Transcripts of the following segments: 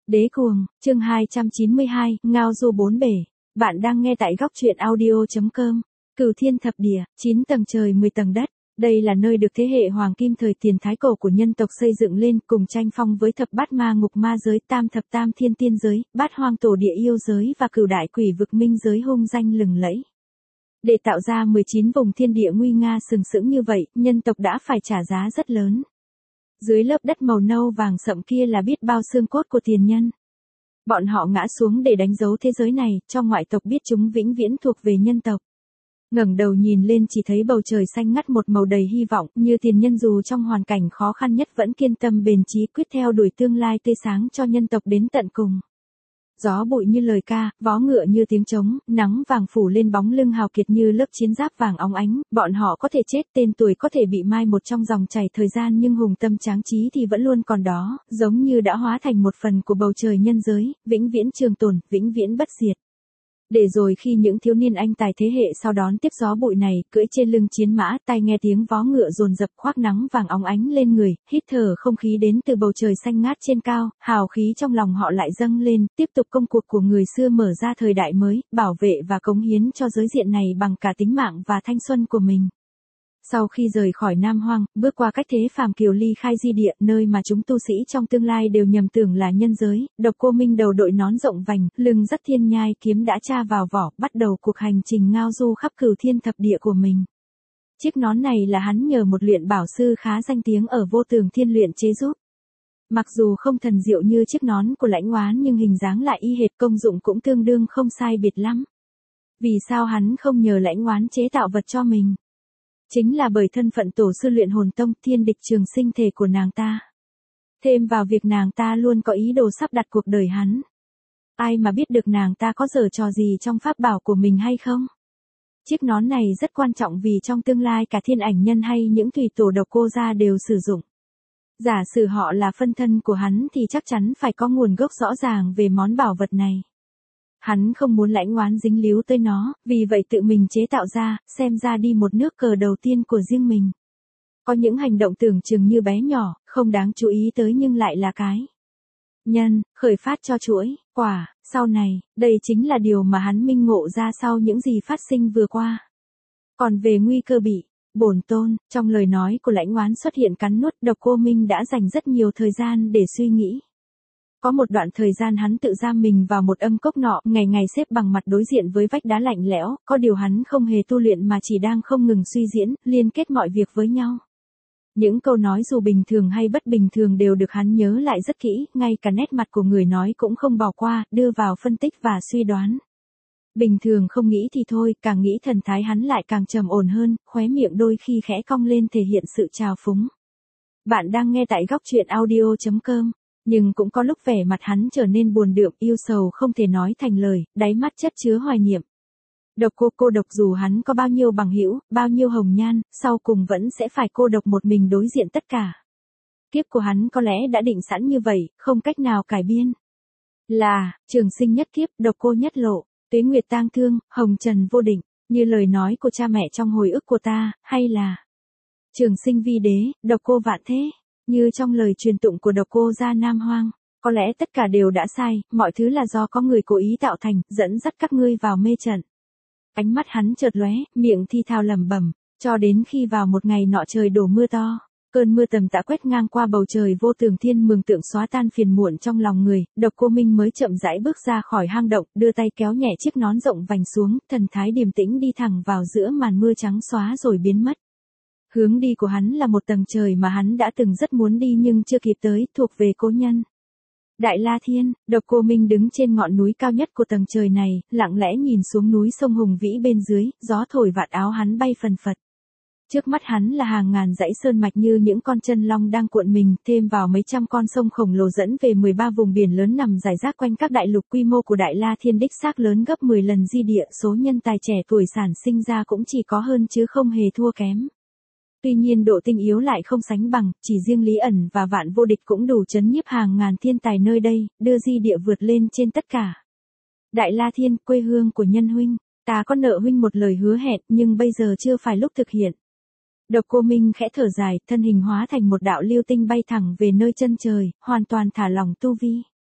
Đế cuồng, chương 292, ngao du bốn bể. Bạn đang nghe tại góc truyện audio.com. Cửu thiên thập địa, 9 tầng trời 10 tầng đất. Đây là nơi được thế hệ hoàng kim thời tiền thái cổ của nhân tộc xây dựng lên, cùng tranh phong với thập bát ma ngục ma giới, tam thập tam thiên tiên giới, bát hoang tổ địa yêu giới và cửu đại quỷ vực minh giới hung danh lừng lẫy. Để tạo ra 19 vùng thiên địa nguy nga sừng sững như vậy, nhân tộc đã phải trả giá rất lớn. Dưới lớp đất màu nâu vàng sậm kia là biết bao xương cốt của tiền nhân. Bọn họ ngã xuống để đánh dấu thế giới này, cho ngoại tộc biết chúng vĩnh viễn thuộc về nhân tộc. Ngẩng đầu nhìn lên chỉ thấy bầu trời xanh ngắt một màu đầy hy vọng, như tiền nhân dù trong hoàn cảnh khó khăn nhất vẫn kiên tâm bền chí quyết theo đuổi tương lai tươi sáng cho nhân tộc đến tận cùng. Gió bụi như lời ca, vó ngựa như tiếng trống, nắng vàng phủ lên bóng lưng hào kiệt như lớp chiến giáp vàng óng ánh, bọn họ có thể chết, tên tuổi có thể bị mai một trong dòng chảy thời gian, nhưng hùng tâm tráng trí thì vẫn luôn còn đó, giống như đã hóa thành một phần của bầu trời nhân giới, vĩnh viễn trường tồn, vĩnh viễn bất diệt. Để rồi khi những thiếu niên anh tài thế hệ sau đón tiếp gió bụi này, cưỡi trên lưng chiến mã, tai nghe tiếng vó ngựa dồn dập, khoác nắng vàng óng ánh lên người, hít thở không khí đến từ bầu trời xanh ngát trên cao, hào khí trong lòng họ lại dâng lên, tiếp tục công cuộc của người xưa mở ra thời đại mới, bảo vệ và cống hiến cho giới diện này bằng cả tính mạng và thanh xuân của mình. Sau khi rời khỏi Nam Hoang, bước qua cách thế phàm kiều ly khai di địa, nơi mà chúng tu sĩ trong tương lai đều nhầm tưởng là nhân giới, Độc Cô Minh đầu đội nón rộng vành, lưng dắt thiên nhai kiếm đã tra vào vỏ, bắt đầu cuộc hành trình ngao du khắp cửu thiên thập địa của mình. Chiếc nón này là hắn nhờ một luyện bảo sư khá danh tiếng ở Vô Tường Thiên luyện chế giúp. Mặc dù không thần diệu như chiếc nón của Lãnh Oán nhưng hình dáng lại y hệt, công dụng cũng tương đương không sai biệt lắm. Vì sao hắn không nhờ Lãnh Oán chế tạo vật cho mình? Chính là bởi thân phận tổ sư luyện hồn tông, thiên địch trường sinh thể của nàng ta. Thêm vào việc nàng ta luôn có ý đồ sắp đặt cuộc đời hắn. Ai mà biết được nàng ta có giở trò gì trong pháp bảo của mình hay không? Chiếc nón này rất quan trọng vì trong tương lai cả thiên ảnh nhân hay những thủy tổ Độc Cô gia đều sử dụng. Giả sử họ là phân thân của hắn thì chắc chắn phải có nguồn gốc rõ ràng về món bảo vật này. Hắn không muốn Lãnh Oán dính líu tới nó, vì vậy tự mình chế tạo ra, xem ra đi một nước cờ đầu tiên của riêng mình. Có những hành động tưởng chừng như bé nhỏ, không đáng chú ý tới nhưng lại là cái nhân, khởi phát cho chuỗi, quả, sau này, đây chính là điều mà hắn minh ngộ ra sau những gì phát sinh vừa qua. Còn về nguy cơ bị bổn tôn, trong lời nói của Lãnh Oán xuất hiện cắn nuốt, Độc Cô Minh đã dành rất nhiều thời gian để suy nghĩ. Có một đoạn thời gian hắn tự giam mình vào một âm cốc nọ, ngày ngày xếp bằng mặt đối diện với vách đá lạnh lẽo, có điều hắn không hề tu luyện mà chỉ đang không ngừng suy diễn, liên kết mọi việc với nhau. Những câu nói dù bình thường hay bất bình thường đều được hắn nhớ lại rất kỹ, ngay cả nét mặt của người nói cũng không bỏ qua, đưa vào phân tích và suy đoán. Bình thường không nghĩ thì thôi, càng nghĩ thần thái hắn lại càng trầm ổn hơn, khóe miệng đôi khi khẽ cong lên thể hiện sự trào phúng. Bạn đang nghe tại góc truyện audio.com. Nhưng cũng có lúc vẻ mặt hắn trở nên buồn đượm, yêu sầu không thể nói thành lời, đáy mắt chất chứa hoài niệm. Độc cô độc, dù hắn có bao nhiêu bằng hữu, bao nhiêu hồng nhan, sau cùng vẫn sẽ phải cô độc một mình đối diện tất cả. Kiếp của hắn có lẽ đã định sẵn như vậy, không cách nào cải biên. Là, trường sinh nhất kiếp, độc cô nhất lộ, tuế nguyệt tang thương, hồng trần vô định, như lời nói của cha mẹ trong hồi ức của ta, hay là trường sinh vi đế, độc cô vạn thế. Như trong lời truyền tụng của Độc Cô gia Nam Hoang, có lẽ tất cả đều đã sai, mọi thứ là do có người cố ý tạo thành, dẫn dắt các ngươi vào mê trận. Ánh mắt hắn chợt lóe, miệng thi thào lẩm bẩm, cho đến khi vào một ngày nọ trời đổ mưa to, cơn mưa tầm tã quét ngang qua bầu trời Vô Tường Thiên, mường tượng xóa tan phiền muộn trong lòng người, Độc Cô Minh mới chậm rãi bước ra khỏi hang động, đưa tay kéo nhẹ chiếc nón rộng vành xuống, thần thái điềm tĩnh đi thẳng vào giữa màn mưa trắng xóa rồi biến mất. Hướng đi của hắn là một tầng trời mà hắn đã từng rất muốn đi nhưng chưa kịp tới, thuộc về cố nhân. Đại La Thiên, Độc Cô Minh đứng trên ngọn núi cao nhất của tầng trời này, lặng lẽ nhìn xuống núi sông hùng vĩ bên dưới, gió thổi vạt áo hắn bay phần phật. Trước mắt hắn là hàng ngàn dãy sơn mạch như những con chân long đang cuộn mình, thêm vào mấy trăm con sông khổng lồ dẫn về 13 vùng biển lớn nằm rải rác quanh các đại lục. Quy mô của Đại La Thiên đích xác lớn gấp 10 lần di địa, số nhân tài trẻ tuổi sản sinh ra cũng chỉ có hơn chứ không hề thua kém. Tuy nhiên độ tinh yếu lại không sánh bằng, chỉ riêng Lý ẩn và Vạn Vô Địch cũng đủ chấn nhiếp hàng ngàn thiên tài nơi đây, đưa di địa vượt lên trên tất cả. Đại La Thiên, quê hương của nhân huynh, ta có nợ huynh một lời hứa hẹn nhưng bây giờ chưa phải lúc thực hiện. Độc Cô Minh khẽ thở dài, thân hình hóa thành một đạo lưu tinh bay thẳng về nơi chân trời, hoàn toàn thả lỏng tu vi.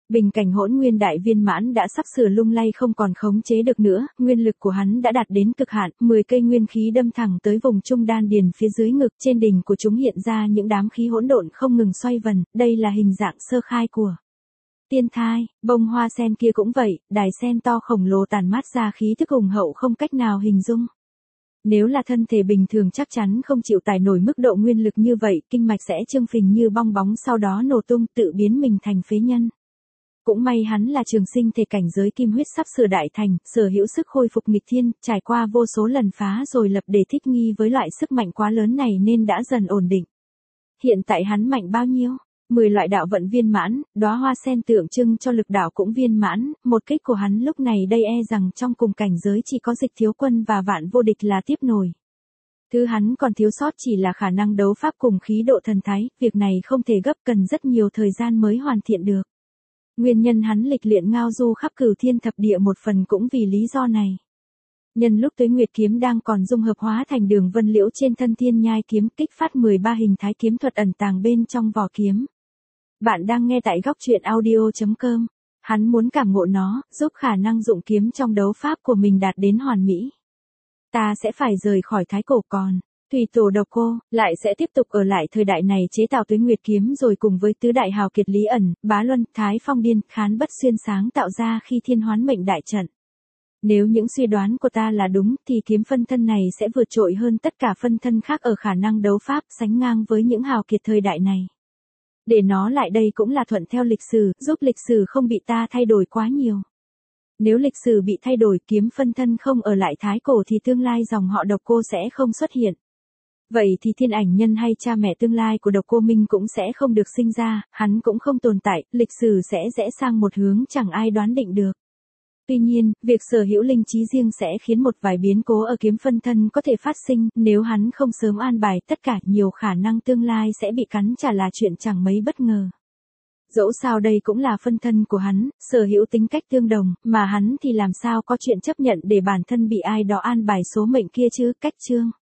Bình cảnh hỗn nguyên đại viên mãn đã sắp sửa lung lay không còn khống chế được nữa, nguyên lực của hắn đã đạt đến cực hạn, 10 cây nguyên khí đâm thẳng tới vùng trung đan điền phía dưới ngực, trên đỉnh của chúng hiện ra những đám khí hỗn độn không ngừng xoay vần, đây là hình dạng sơ khai của tiên thai. Bông hoa sen kia cũng vậy, đài sen to khổng lồ tản mát ra khí thức hùng hậu không cách nào hình dung. Nếu là thân thể bình thường chắc chắn không chịu tải nổi mức độ nguyên lực như vậy, kinh mạch sẽ trương phình như bong bóng sau đó nổ tung tự biến mình thành phế nhân. Cũng may hắn là trường sinh thể cảnh giới kim huyết sắp sửa đại thành, sở hữu sức khôi phục nghịch thiên, trải qua vô số lần phá rồi lập để thích nghi với loại sức mạnh quá lớn này nên đã dần ổn định. Hiện tại hắn mạnh bao nhiêu? 10 loại đạo vận viên mãn, đóa hoa sen tượng trưng cho lực đạo cũng viên mãn, một kích của hắn lúc này đây e rằng trong cùng cảnh giới chỉ có Dịch Thiếu Quân và Vạn Vô Địch là tiếp nổi. Thứ hắn còn thiếu sót chỉ là khả năng đấu pháp cùng khí độ thần thái, việc này không thể gấp, cần rất nhiều thời gian mới hoàn thiện được. Nguyên nhân hắn lịch luyện ngao du khắp Cửu Thiên Thập Địa một phần cũng vì lý do này. Nhân lúc Tuế Nguyệt kiếm đang còn dung hợp hóa thành đường vân liễu trên thân Thiên Nhai kiếm, kích phát 13 hình thái kiếm thuật ẩn tàng bên trong vỏ kiếm. Bạn đang nghe tại góc truyện audio.com. Hắn muốn cảm ngộ nó, giúp khả năng dụng kiếm trong đấu pháp của mình đạt đến hoàn mỹ. Ta sẽ phải rời khỏi Thái Cổ, còn Thủy Tổ Độc Cô lại sẽ tiếp tục ở lại thời đại này chế tạo Tuế Nguyệt kiếm, rồi cùng với tứ đại hào kiệt Lý Ẩn, Bá Luân, Thái Phong Điên, Khán Bất Xuyên sáng tạo ra khi Thiên Hoán Mệnh đại trận. Nếu những suy đoán của ta là đúng thì kiếm phân thân này sẽ vượt trội hơn tất cả phân thân khác ở khả năng đấu pháp, sánh ngang với những hào kiệt thời đại này. Để nó lại đây cũng là thuận theo lịch sử, giúp lịch sử không bị ta thay đổi quá nhiều. Nếu lịch sử bị thay đổi, kiếm phân thân không ở lại Thái Cổ thì tương lai dòng họ Độc Cô sẽ không xuất hiện. Vậy thì Thiên Ảnh Nhân hay cha mẹ tương lai của Độc Cô Minh cũng sẽ không được sinh ra, hắn cũng không tồn tại, lịch sử sẽ rẽ sang một hướng chẳng ai đoán định được. Tuy nhiên, việc sở hữu linh trí riêng sẽ khiến một vài biến cố ở kiếm phân thân có thể phát sinh, nếu hắn không sớm an bài tất cả, nhiều khả năng tương lai sẽ bị cắn trả là chuyện chẳng mấy bất ngờ. Dẫu sao đây cũng là phân thân của hắn, sở hữu tính cách tương đồng, mà hắn thì làm sao có chuyện chấp nhận để bản thân bị ai đó an bài số mệnh kia chứ, cách chương.